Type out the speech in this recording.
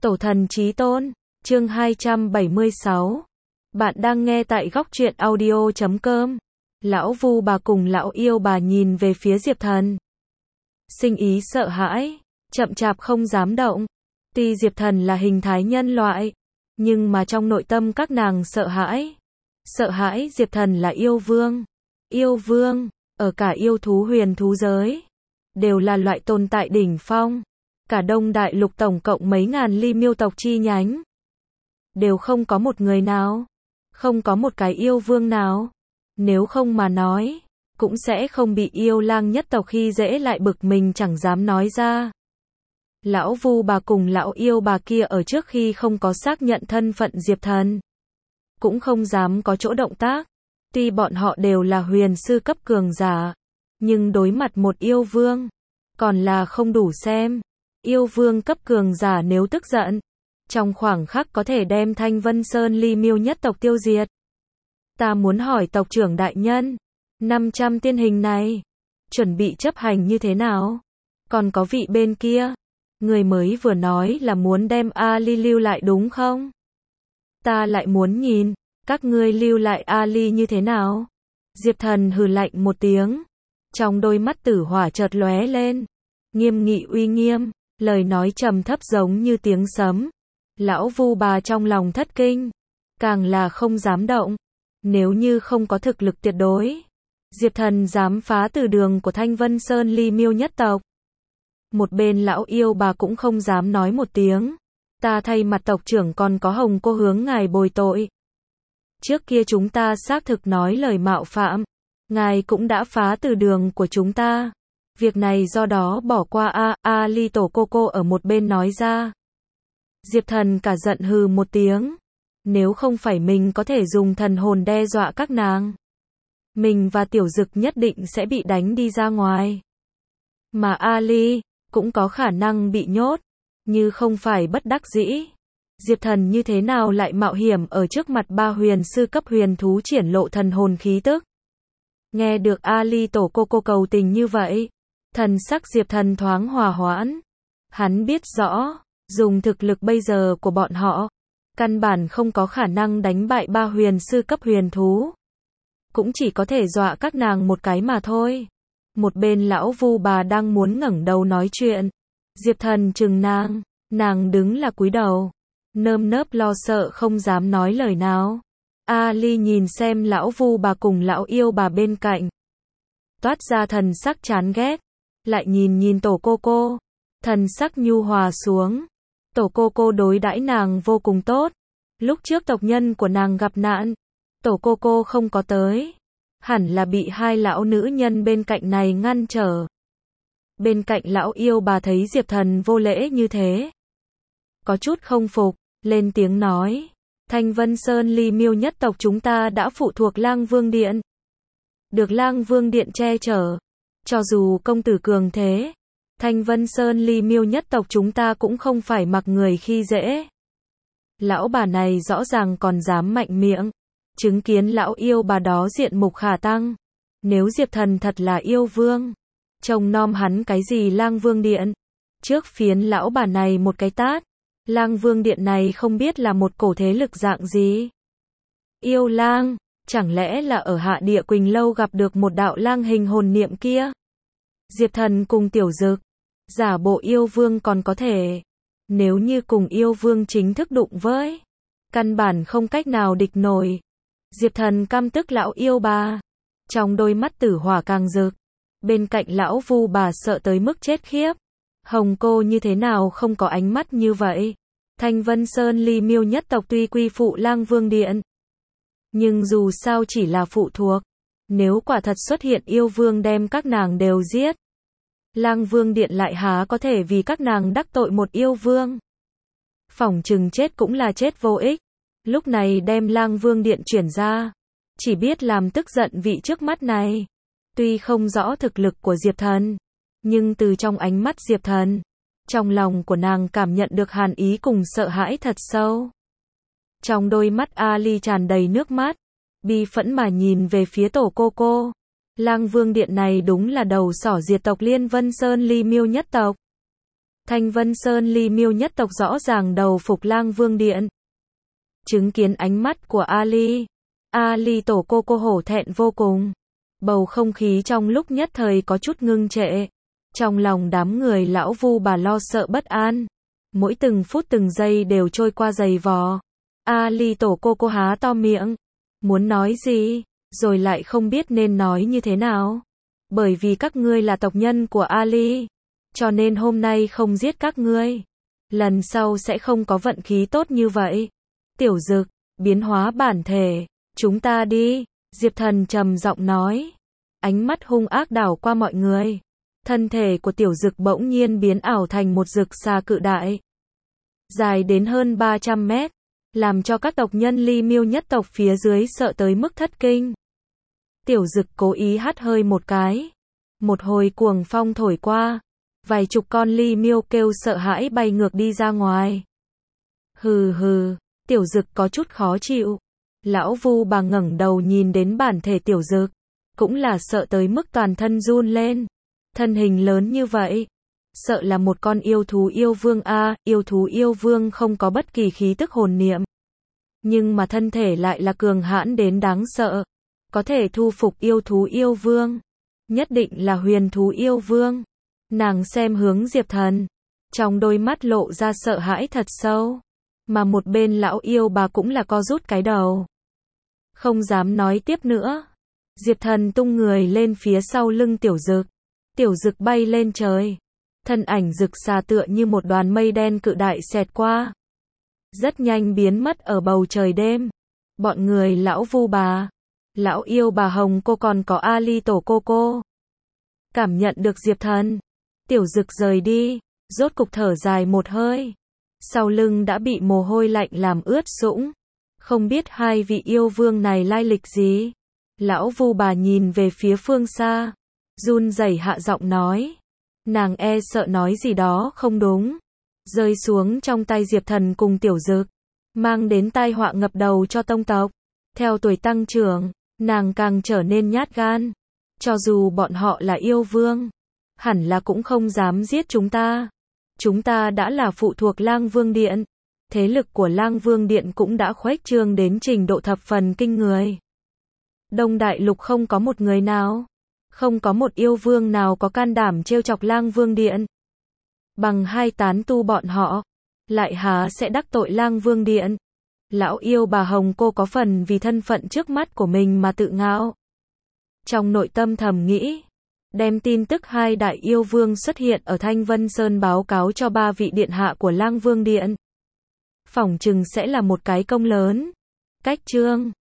Tổ thần chí tôn, chương 276. Bạn đang nghe tại góc truyện audio.com. Lão Vu bà cùng lão yêu bà nhìn về phía Diệp Thần. Sinh ý sợ hãi, chậm chạp không dám động. Tuy Diệp Thần là hình thái nhân loại, nhưng mà trong nội tâm các nàng sợ hãi. Sợ hãi Diệp Thần là yêu vương. Yêu vương, ở cả yêu thú huyền thú giới, đều là loại tồn tại đỉnh phong. Cả Đông Đại Lục tổng cộng mấy ngàn ly miêu tộc chi nhánh, đều không có một người nào, không có một cái yêu vương nào. Nếu không mà nói, cũng sẽ không bị yêu lang nhất tộc khi dễ lại bực mình chẳng dám nói ra. Lão Vu bà cùng lão yêu bà kia ở trước khi không có xác nhận thân phận Diệp Thần, cũng không dám có chỗ động tác. Tuy bọn họ đều là huyền sư cấp cường giả, nhưng đối mặt một yêu vương, còn là không đủ xem. Yêu vương cấp cường giả nếu tức giận, trong khoảng khắc có thể đem Thanh Vân Sơn ly miêu nhất tộc tiêu diệt. Ta muốn hỏi tộc trưởng đại nhân, 500 tiên hình này, chuẩn bị chấp hành như thế nào? Còn có vị bên kia, người mới vừa nói là muốn đem Ali lưu lại đúng không? Ta lại muốn nhìn, các ngươi lưu lại Ali như thế nào? Diệp Thần hừ lạnh một tiếng, trong đôi mắt tử hỏa chợt lóe lên, nghiêm nghị uy nghiêm, lời nói trầm thấp giống như tiếng sấm. Lão Vu bà trong lòng thất kinh, càng là không dám động. Nếu như không có thực lực tuyệt đối, Diệp Thần dám phá từ đường của Thanh Vân Sơn ly miêu nhất tộc. Một bên lão yêu bà cũng không dám nói một tiếng. Ta thay mặt tộc trưởng còn có Hồng cô hướng ngài bồi tội. Trước kia chúng ta xác thực nói lời mạo phạm, ngài cũng đã phá từ đường của chúng ta. Việc này do đó bỏ qua Ali tổ cô ở một bên nói ra. Diệp Thần cả giận hừ một tiếng. Nếu không phải mình có thể dùng thần hồn đe dọa các nàng, mình và Tiểu Dực nhất định sẽ bị đánh đi ra ngoài. Mà Ali cũng có khả năng bị nhốt, như không phải bất đắc dĩ. Diệp Thần như thế nào lại mạo hiểm ở trước mặt ba huyền sư cấp huyền thú triển lộ thần hồn khí tức. Nghe được Ali tổ cô cầu tình như vậy, thần sắc Diệp Thần thoáng hòa hoãn. Hắn biết rõ, dùng thực lực bây giờ của bọn họ, căn bản không có khả năng đánh bại ba huyền sư cấp huyền thú. Cũng chỉ có thể dọa các nàng một cái mà thôi. Một bên lão Vu bà đang muốn ngẩng đầu nói chuyện. Diệp Thần chừng nàng đứng là cúi đầu, nơm nớp lo sợ không dám nói lời nào. Ali nhìn xem lão Vu bà cùng lão yêu bà bên cạnh, toát ra thần sắc chán ghét, lại nhìn tổ cô, thần sắc nhu hòa xuống. Tổ cô đối đãi nàng vô cùng tốt. Lúc trước tộc nhân của nàng gặp nạn, tổ cô không có tới, hẳn là bị hai lão nữ nhân bên cạnh này ngăn trở. Bên cạnh lão yêu bà thấy Diệp Thần vô lễ như thế, có chút không phục, lên tiếng nói, Thanh Vân Sơn ly miêu nhất tộc chúng ta đã phụ thuộc Lang Vương Điện, được Lang Vương Điện che chở. Cho dù công tử cường thế, Thanh Vân Sơn ly miêu nhất tộc chúng ta cũng không phải mặc người khi dễ. Lão bà này rõ ràng còn dám mạnh miệng. Chứng kiến lão yêu bà đó diện mục khả tăng. Nếu Diệp Thần thật là yêu vương, trông nom hắn cái gì Lang Vương Điện. Trước phiến lão bà này một cái tát. Lang Vương Điện này không biết là một cổ thế lực dạng gì. Yêu lang, chẳng lẽ là ở Hạ Địa Quỳnh Lâu gặp được một đạo lang hình hồn niệm kia? Diệp Thần cùng Tiểu Dực, giả bộ yêu vương còn có thể. Nếu như cùng yêu vương chính thức đụng với, căn bản không cách nào địch nổi. Diệp Thần căm tức lão yêu bà, trong đôi mắt tử hỏa càng rực. Bên cạnh lão Vu bà sợ tới mức chết khiếp. Hồng cô như thế nào không có ánh mắt như vậy? Thanh Vân Sơn ly miêu nhất tộc tuy quy phụ Lang Vương Điện, nhưng dù sao chỉ là phụ thuộc. Nếu quả thật xuất hiện yêu vương đem các nàng đều giết, Lang Vương Điện lại há có thể vì các nàng đắc tội một yêu vương. Phỏng chừng chết cũng là chết vô ích. Lúc này đem Lang Vương Điện chuyển ra, chỉ biết làm tức giận vị trước mắt này. Tuy không rõ thực lực của Diệp Thần, nhưng từ trong ánh mắt Diệp Thần, trong lòng của nàng cảm nhận được hàn ý cùng sợ hãi thật sâu. Trong đôi mắt Ali tràn đầy nước mắt, bi phẫn mà nhìn về phía tổ cô. Lang Vương Điện này đúng là đầu sỏ diệt tộc Liên Vân Sơn ly miêu nhất tộc. Thanh Vân Sơn Ly Miêu nhất tộc rõ ràng đầu phục Lang Vương Điện. Chứng kiến ánh mắt của Ali tổ cô hổ thẹn vô cùng. Bầu không khí trong lúc nhất thời có chút ngưng trệ. Trong lòng đám người lão Vu bà lo sợ bất an. Mỗi từng phút từng giây đều trôi qua dày vò. Ali tổ cô há to miệng. Muốn nói gì, rồi lại không biết nên nói như thế nào. Bởi vì các ngươi là tộc nhân của Ali. Cho nên hôm nay không giết các ngươi. Lần sau sẽ không có vận khí tốt như vậy. Tiểu Dực, biến hóa bản thể. Chúng ta đi. Diệp Thần trầm giọng nói. Ánh mắt hung ác đảo qua mọi người. Thân thể của Tiểu Dực bỗng nhiên biến ảo thành một dực xà cự đại. Dài đến hơn 300 mét. Làm cho các tộc nhân Ly Miêu nhất tộc phía dưới sợ tới mức thất kinh. Tiểu Dực cố ý hắt hơi một cái. Một hồi cuồng phong thổi qua. Vài chục con Ly Miêu kêu sợ hãi bay ngược đi ra ngoài. Hừ hừ, Tiểu Dực có chút khó chịu. Lão Vu bà ngẩng đầu nhìn đến bản thể Tiểu Dực. Cũng là sợ tới mức toàn thân run lên. Thân hình lớn như vậy. Sợ là một con yêu thú yêu vương a, yêu thú yêu vương không có bất kỳ khí tức hồn niệm. Nhưng mà thân thể lại là cường hãn đến đáng sợ. Có thể thu phục yêu thú yêu vương. Nhất định là huyền thú yêu vương. Nàng xem hướng Diệp Thần. Trong đôi mắt lộ ra sợ hãi thật sâu. Mà một bên lão yêu bà cũng là co rút cái đầu. Không dám nói tiếp nữa. Diệp Thần tung người lên phía sau lưng Tiểu Dực. Tiểu Dực bay lên trời. Thân ảnh rực xà tựa như một đoàn mây đen cự đại xẹt qua. Rất nhanh biến mất ở bầu trời đêm. Bọn người lão Vu bà, lão yêu bà Hồng cô còn có Ali tổ cô. Cảm nhận được Diệp Thần. Tiểu Dực rời đi. Rốt cục thở dài một hơi. Sau lưng đã bị mồ hôi lạnh làm ướt sũng. Không biết hai vị yêu vương này lai lịch gì. Lão Vu bà nhìn về phía phương xa. Run rẩy hạ giọng nói. Nàng e sợ nói gì đó không đúng. Rơi xuống trong tay Diệp Thần cùng Tiểu Dực. Mang đến tai họa ngập đầu cho tông tộc. Theo tuổi tăng trưởng, nàng càng trở nên nhát gan. Cho dù bọn họ là yêu vương, hẳn là cũng không dám giết chúng ta. Chúng ta đã là phụ thuộc Lang Vương Điện. Thế lực của Lang Vương Điện cũng đã khuếch trương đến trình độ thập phần kinh người. Đông Đại Lục không có một người nào, không có một yêu vương nào có can đảm trêu chọc Lang Vương Điện. Bằng hai tán tu bọn họ, lại há sẽ đắc tội Lang Vương Điện. Lão yêu bà Hồng cô có phần vì thân phận trước mắt của mình mà tự ngạo. Trong nội tâm thầm nghĩ, đem tin tức hai đại yêu vương xuất hiện ở Thanh Vân Sơn báo cáo cho ba vị điện hạ của Lang Vương Điện. Phỏng chừng sẽ là một cái công lớn. Cách chương